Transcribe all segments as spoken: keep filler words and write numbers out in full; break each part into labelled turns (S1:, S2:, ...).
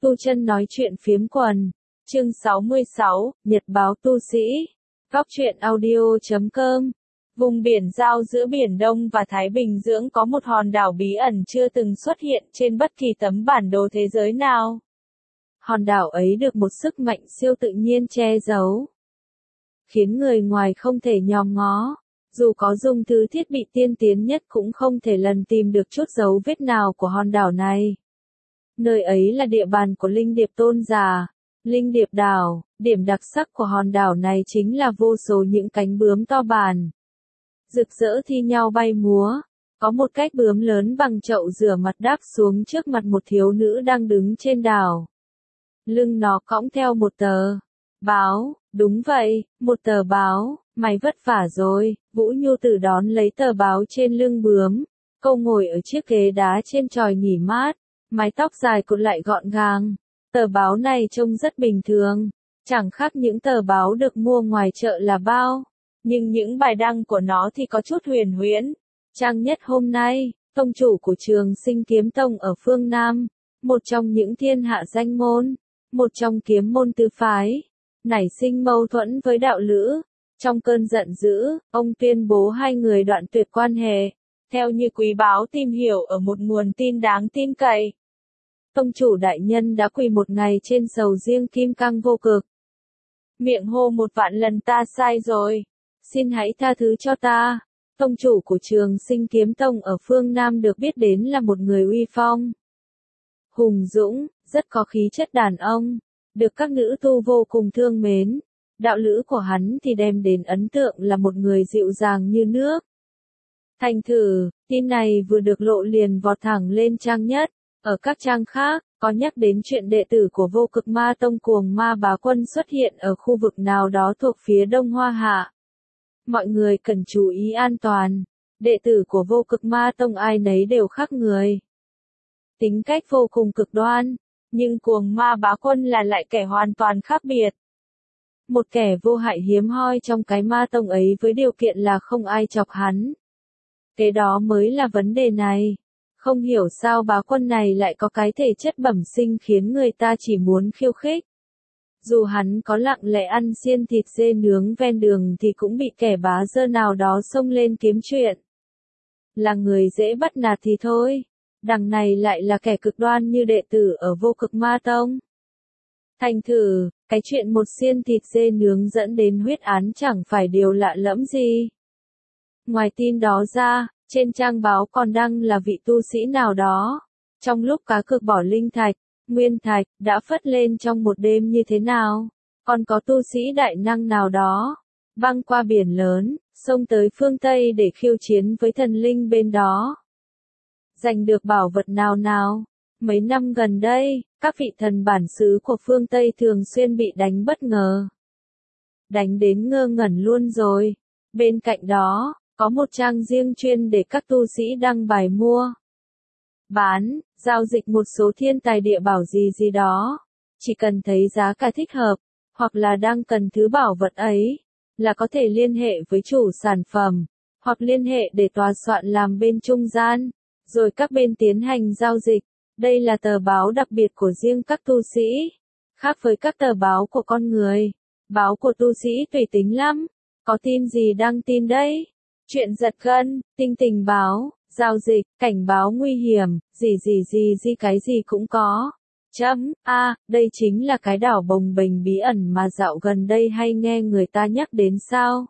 S1: Tu Chân nói chuyện phiếm quần. Chương sáu mươi sáu, Nhật báo tu sĩ. Góc truyện audio chấm com. Vùng biển giao giữa Biển Đông và Thái Bình Dương có một hòn đảo bí ẩn chưa từng xuất hiện trên bất kỳ tấm bản đồ thế giới nào. Hòn đảo ấy được một sức mạnh siêu tự nhiên che giấu, khiến người ngoài không thể nhòm ngó. Dù có dùng thứ thiết bị tiên tiến nhất cũng không thể lần tìm được chút dấu vết nào của hòn đảo này. Nơi ấy là địa bàn của Linh Điệp Tôn Giả, Linh Điệp Đảo. Điểm đặc sắc của hòn đảo này chính là vô số những cánh bướm to bản, rực rỡ thi nhau bay múa. Có một cái bướm lớn bằng chậu rửa mặt đáp xuống trước mặt một thiếu nữ đang đứng trên đảo. Lưng nó cõng theo một tờ báo. Đúng vậy, một tờ báo. Mày vất vả rồi. Vũ Nhu Tử đón lấy tờ báo trên lưng bướm. Cô ngồi ở chiếc ghế đá trên chòi nghỉ mát, mái tóc dài cột lại gọn gàng. Tờ báo này trông rất bình thường, chẳng khác những tờ báo được mua ngoài chợ là bao. Nhưng những bài đăng của nó thì có chút huyền huyễn. Trang nhất hôm nay, tông chủ của Trường Sinh Kiếm Tông ở phương Nam, một trong những thiên hạ danh môn, một trong kiếm môn tứ phái, nảy sinh mâu thuẫn với đạo lữ. Trong cơn giận dữ, ông tuyên bố hai người đoạn tuyệt quan hệ. Theo như quý báo tìm hiểu ở một nguồn tin đáng tin cậy, tông chủ đại nhân đã quỳ một ngày trên sầu riêng kim cang vô cực, miệng hô một vạn lần ta sai rồi, xin hãy tha thứ cho ta. Tông chủ của Trường Sinh Kiếm Tông ở phương Nam được biết đến là một người uy phong, hùng dũng, rất có khí chất đàn ông, được các nữ tu vô cùng thương mến. Đạo lữ của hắn thì đem đến ấn tượng là một người dịu dàng như nước. Thành thử, tin này vừa được lộ liền vọt thẳng lên trang nhất. Ở các trang khác, có nhắc đến chuyện đệ tử của Vô Cực Ma Tông Cuồng Ma Bá Quân xuất hiện ở khu vực nào đó thuộc phía Đông Hoa Hạ. Mọi người cần chú ý an toàn. Đệ tử của Vô Cực Ma Tông ai nấy đều khác người, tính cách vô cùng cực đoan, nhưng Cuồng Ma Bá Quân là lại kẻ hoàn toàn khác biệt. Một kẻ vô hại hiếm hoi trong cái ma tông ấy với điều kiện là không ai chọc hắn. Cái đó mới là vấn đề này. Không hiểu sao Bá Quân này lại có cái thể chất bẩm sinh khiến người ta chỉ muốn khiêu khích. Dù hắn có lặng lẽ ăn xiên thịt dê nướng ven đường thì cũng bị kẻ bá dơ nào đó xông lên kiếm chuyện. Là người dễ bắt nạt thì thôi, đằng này lại là kẻ cực đoan như đệ tử ở Vô Cực Ma Tông. Thành thử, cái chuyện một xiên thịt dê nướng dẫn đến huyết án chẳng phải điều lạ lẫm gì. Ngoài tin đó ra, trên trang báo còn đăng là vị tu sĩ nào đó, trong lúc cá cược bỏ linh thạch, nguyên thạch, đã phất lên trong một đêm như thế nào. Còn có tu sĩ đại năng nào đó, băng qua biển lớn, xông tới phương Tây để khiêu chiến với thần linh bên đó. Giành được bảo vật nào nào. Mấy năm gần đây, các vị thần bản xứ của phương Tây thường xuyên bị đánh bất ngờ. Đánh đến ngơ ngẩn luôn rồi. Bên cạnh đó, có một trang riêng chuyên để các tu sĩ đăng bài mua, bán, giao dịch một số thiên tài địa bảo gì gì đó. Chỉ cần thấy giá cả thích hợp, hoặc là đang cần thứ bảo vật ấy, là có thể liên hệ với chủ sản phẩm, hoặc liên hệ để tòa soạn làm bên trung gian, rồi các bên tiến hành giao dịch. Đây là tờ báo đặc biệt của riêng các tu sĩ, khác với các tờ báo của con người. Báo của tu sĩ tùy tính lắm, có tin gì đăng tin đấy. Chuyện giật gân, tin tình báo, giao dịch, cảnh báo nguy hiểm, gì gì gì gì cái gì cũng có. Chấm, a, à, đây chính là cái đảo bồng bềnh bí ẩn mà dạo gần đây hay nghe người ta nhắc đến sao.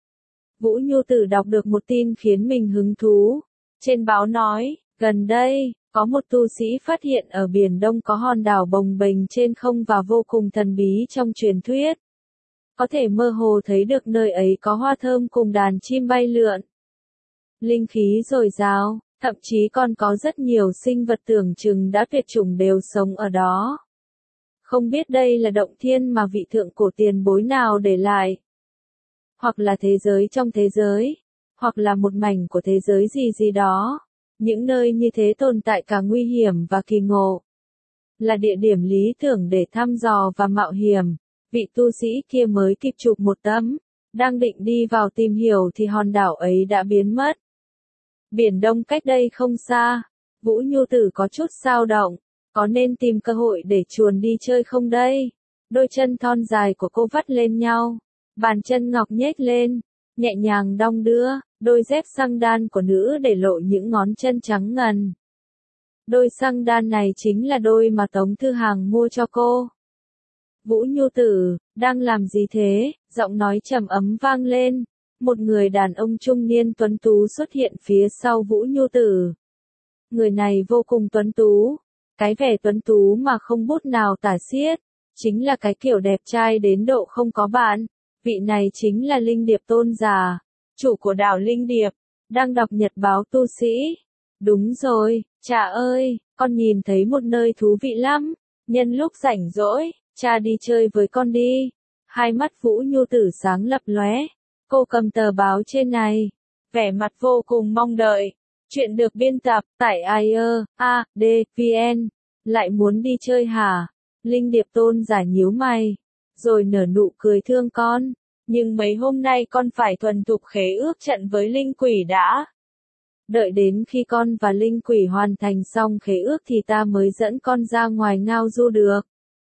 S1: Vũ Nhu Tử đọc được một tin khiến mình hứng thú. Trên báo nói, gần đây, có một tu sĩ phát hiện ở Biển Đông có hòn đảo bồng bềnh trên không và vô cùng thần bí trong truyền thuyết. Có thể mơ hồ thấy được nơi ấy có hoa thơm cùng đàn chim bay lượn, linh khí dồi dào, thậm chí còn có rất nhiều sinh vật tưởng chừng đã tuyệt chủng đều sống ở đó. Không biết đây là động thiên mà vị thượng cổ tiền bối nào để lại, hoặc là thế giới trong thế giới, hoặc là một mảnh của thế giới gì gì đó. Những nơi như thế tồn tại cả nguy hiểm và kỳ ngộ, là địa điểm lý tưởng để thăm dò và mạo hiểm. Vị tu sĩ kia mới kịp chụp một tấm, đang định đi vào tìm hiểu thì hòn đảo ấy đã biến mất. Biển Đông cách đây không xa, Vũ Nhu Tử có chút dao động, Có nên tìm cơ hội để chuồn đi chơi không đây? Đôi chân thon dài của cô vắt lên nhau, bàn chân ngọc nhếch lên, nhẹ nhàng đong đưa, đôi dép xăng đan của nữ để lộ những ngón chân trắng ngần. Đôi xăng đan này chính là đôi mà Tống Thư Hàng mua cho cô. Vũ Nhu Tử, đang làm gì thế? Giọng nói trầm ấm vang lên. Một người đàn ông trung niên tuấn tú xuất hiện phía sau Vũ Nhu Tử. Người này vô cùng tuấn tú. Cái vẻ tuấn tú mà không bút nào tả xiết. Chính là cái kiểu đẹp trai đến độ không có bạn. Vị này chính là Linh Điệp Tôn Giả, chủ của đảo Linh Điệp, đang đọc nhật báo tu sĩ. Đúng rồi, cha ơi, con nhìn thấy một nơi thú vị lắm. Nhân lúc rảnh rỗi, cha đi chơi với con đi. Hai mắt Vũ Nhu Tử sáng lập lóe. Cô cầm tờ báo trên này, vẻ mặt vô cùng mong đợi. Chuyện được biên tập tại i e a d vn. Lại muốn đi chơi hả? Linh Điệp Tôn Giả nhíu mày, rồi nở nụ cười thương con. Nhưng mấy hôm nay con phải thuần thục khế ước trận với linh quỷ đã. Đợi đến khi con và linh quỷ hoàn thành xong khế ước thì ta mới dẫn con ra ngoài ngao du được.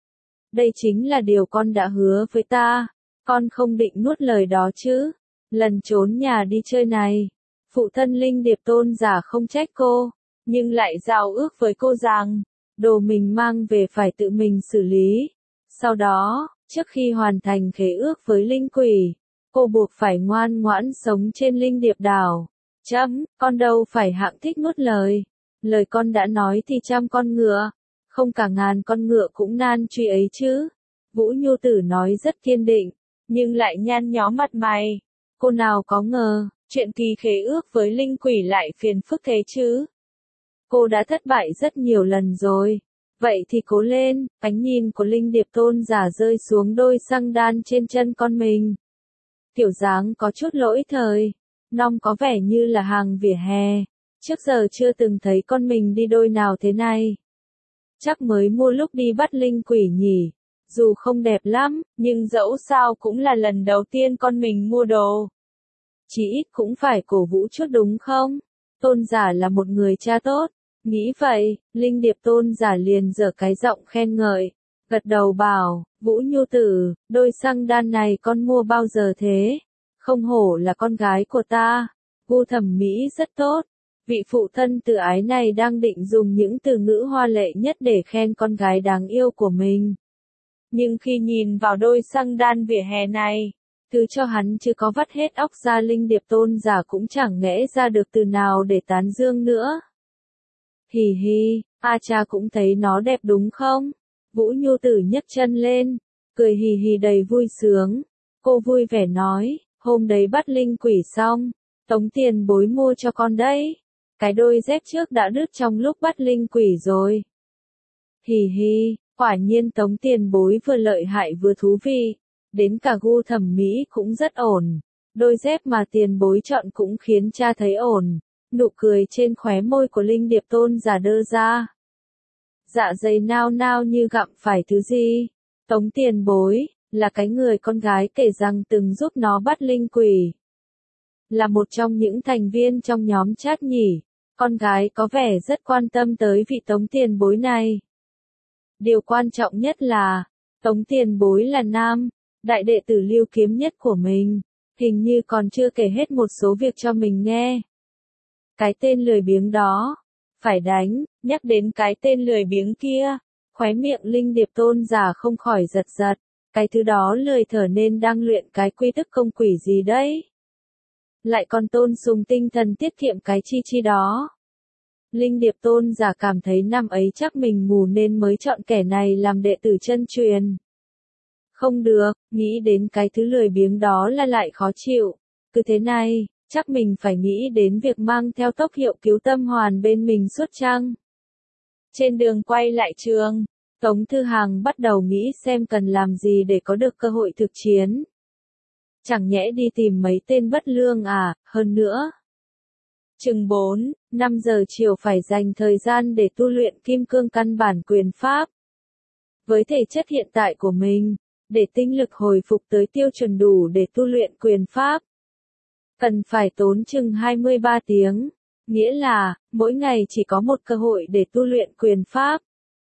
S1: Đây chính là điều con đã hứa với ta. Con không định nuốt lời đó chứ? Lần trốn nhà đi chơi này, phụ thân Linh Điệp Tôn Giả không trách cô, nhưng lại giao ước với cô rằng, đồ mình mang về phải tự mình xử lý. Sau đó, trước khi hoàn thành khế ước với linh quỷ, cô buộc phải ngoan ngoãn sống trên Linh Điệp đảo. Chấm, con đâu phải hạng thích nuốt lời. Lời con đã nói thì trăm con ngựa, không cả ngàn con ngựa cũng nan truy ấy chứ. Vũ Nhu Tử nói rất kiên định, nhưng lại nhăn nhó mặt mày. Cô nào có ngờ, chuyện ký khế ước với linh quỷ lại phiền phức thế chứ. Cô đã thất bại rất nhiều lần rồi. Vậy thì cố lên. Ánh nhìn của Linh Điệp Tôn Giả rơi xuống đôi xăng đan trên chân con mình. Kiểu dáng có chút lỗi thời. Nong có vẻ như là hàng vỉa hè. Trước giờ chưa từng thấy con mình đi đôi nào thế này. Chắc mới mua lúc đi bắt linh quỷ nhỉ. Dù không đẹp lắm, nhưng dẫu sao cũng là lần đầu tiên con mình mua đồ. Chỉ ít cũng phải cổ vũ chút đúng không? Tôn Giả là một người cha tốt. Nghĩ vậy, Linh Điệp Tôn Giả liền giở cái giọng khen ngợi. Gật đầu bảo, Vũ Nhu Tử, đôi xăng đan này con mua bao giờ thế? Không hổ là con gái của ta. Gu thẩm mỹ rất tốt. Vị phụ thân tự ái này đang định dùng những từ ngữ hoa lệ nhất để khen con gái đáng yêu của mình. Nhưng khi nhìn vào đôi xăng đan vỉa hè này, thứ cho hắn chưa có vắt hết óc ra Linh Điệp Tôn Giả cũng chẳng nghĩ ra được từ nào để tán dương nữa. Hì hì, a cha cũng thấy nó đẹp đúng không? Vũ Nhu Tử nhấc chân lên, cười hì hì đầy vui sướng. Cô vui vẻ nói, hôm đấy bắt linh quỷ xong, tống tiền bối mua cho con đấy. Cái đôi dép trước đã đứt trong lúc bắt linh quỷ rồi. Hì hì, quả nhiên tống tiền bối vừa lợi hại vừa thú vị. Đến cả gu thẩm mỹ cũng rất ổn. Đôi dép mà tiền bối chọn cũng khiến cha thấy ổn. Nụ cười trên khóe môi của Linh Điệp Tôn Giả đơ ra. Dạ dày nao nao như gặm phải thứ gì. Tống tiền bối, là cái người con gái kể rằng từng giúp nó bắt linh quỷ. Là một trong những thành viên trong nhóm chat nhỉ. Con gái có vẻ rất quan tâm tới vị tống tiền bối này. Điều quan trọng nhất là, tống tiền bối là nam, đại đệ tử Lưu Kiếm Nhất của mình. Hình như còn chưa kể hết một số việc cho mình nghe. Cái tên lười biếng đó, phải đánh. Nhắc đến cái tên lười biếng kia, khóe miệng Linh Điệp Tôn Giả không khỏi giật giật. Cái thứ đó lười thở nên đang luyện cái quy tức công quỷ gì đấy. Lại còn tôn sùng tinh thần tiết kiệm cái chi chi đó. Linh Điệp Tôn Giả cảm thấy năm ấy chắc mình mù nên mới chọn kẻ này làm đệ tử chân truyền. Không được, nghĩ đến cái thứ lười biếng đó là lại khó chịu. Cứ thế này, chắc mình phải nghĩ đến việc mang theo tốc hiệu cứu tâm hoàn bên mình suốt chăng. Trên đường quay lại trường, Tống Thư Hàng bắt đầu nghĩ xem cần làm gì để có được cơ hội thực chiến. Chẳng nhẽ đi tìm mấy tên bất lương à, hơn nữa. Chừng bốn, năm giờ chiều phải dành thời gian để tu luyện kim cương căn bản quyền pháp. Với thể chất hiện tại của mình, để tinh lực hồi phục tới tiêu chuẩn đủ để tu luyện quyền pháp, cần phải tốn chừng hai mươi ba tiếng, nghĩa là, mỗi ngày chỉ có một cơ hội để tu luyện quyền pháp.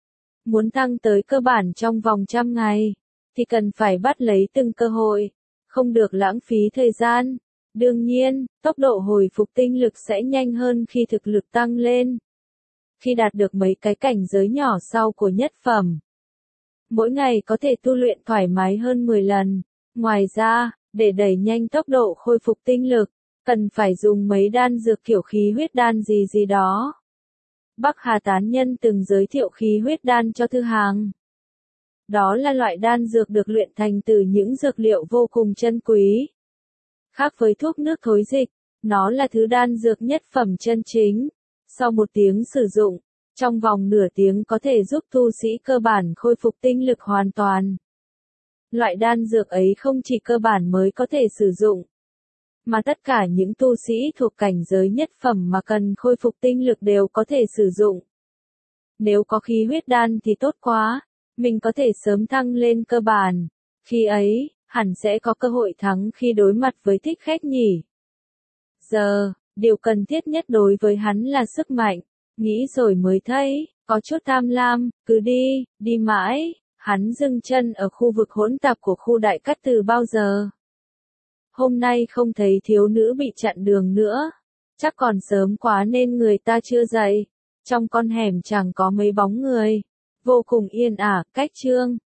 S1: Muốn tăng tới cơ bản trong vòng trăm ngày, thì cần phải bắt lấy từng cơ hội, không được lãng phí thời gian. Đương nhiên, tốc độ hồi phục tinh lực sẽ nhanh hơn khi thực lực tăng lên. Khi đạt được mấy cái cảnh giới nhỏ sau của nhất phẩm, mỗi ngày có thể tu luyện thoải mái hơn mười lần. Ngoài ra, để đẩy nhanh tốc độ khôi phục tinh lực, cần phải dùng mấy đan dược kiểu khí huyết đan gì gì đó. Bắc Hà Tán Nhân từng giới thiệu khí huyết đan cho Thư Hàng. Đó là loại đan dược được luyện thành từ những dược liệu vô cùng chân quý. Khác với thuốc nước thối dịch, nó là thứ đan dược nhất phẩm chân chính. Sau một tiếng sử dụng, trong vòng nửa tiếng có thể giúp tu sĩ cơ bản khôi phục tinh lực hoàn toàn. Loại đan dược ấy không chỉ cơ bản mới có thể sử dụng, mà tất cả những tu sĩ thuộc cảnh giới nhất phẩm mà cần khôi phục tinh lực đều có thể sử dụng. Nếu có khí huyết đan thì tốt quá, mình có thể sớm thăng lên cơ bản. Khi ấy, hẳn sẽ có cơ hội thắng khi đối mặt với thích khách nhỉ. Giờ, điều cần thiết nhất đối với hắn là sức mạnh. Nghĩ rồi mới thấy, có chút tham lam, cứ đi, đi mãi. Hắn dừng chân ở khu vực hỗn tạp của khu Đại Cát từ bao giờ. Hôm nay không thấy thiếu nữ bị chặn đường nữa. Chắc còn sớm quá nên người ta chưa dậy. Trong con hẻm chẳng có mấy bóng người. Vô cùng yên ả, cách trương.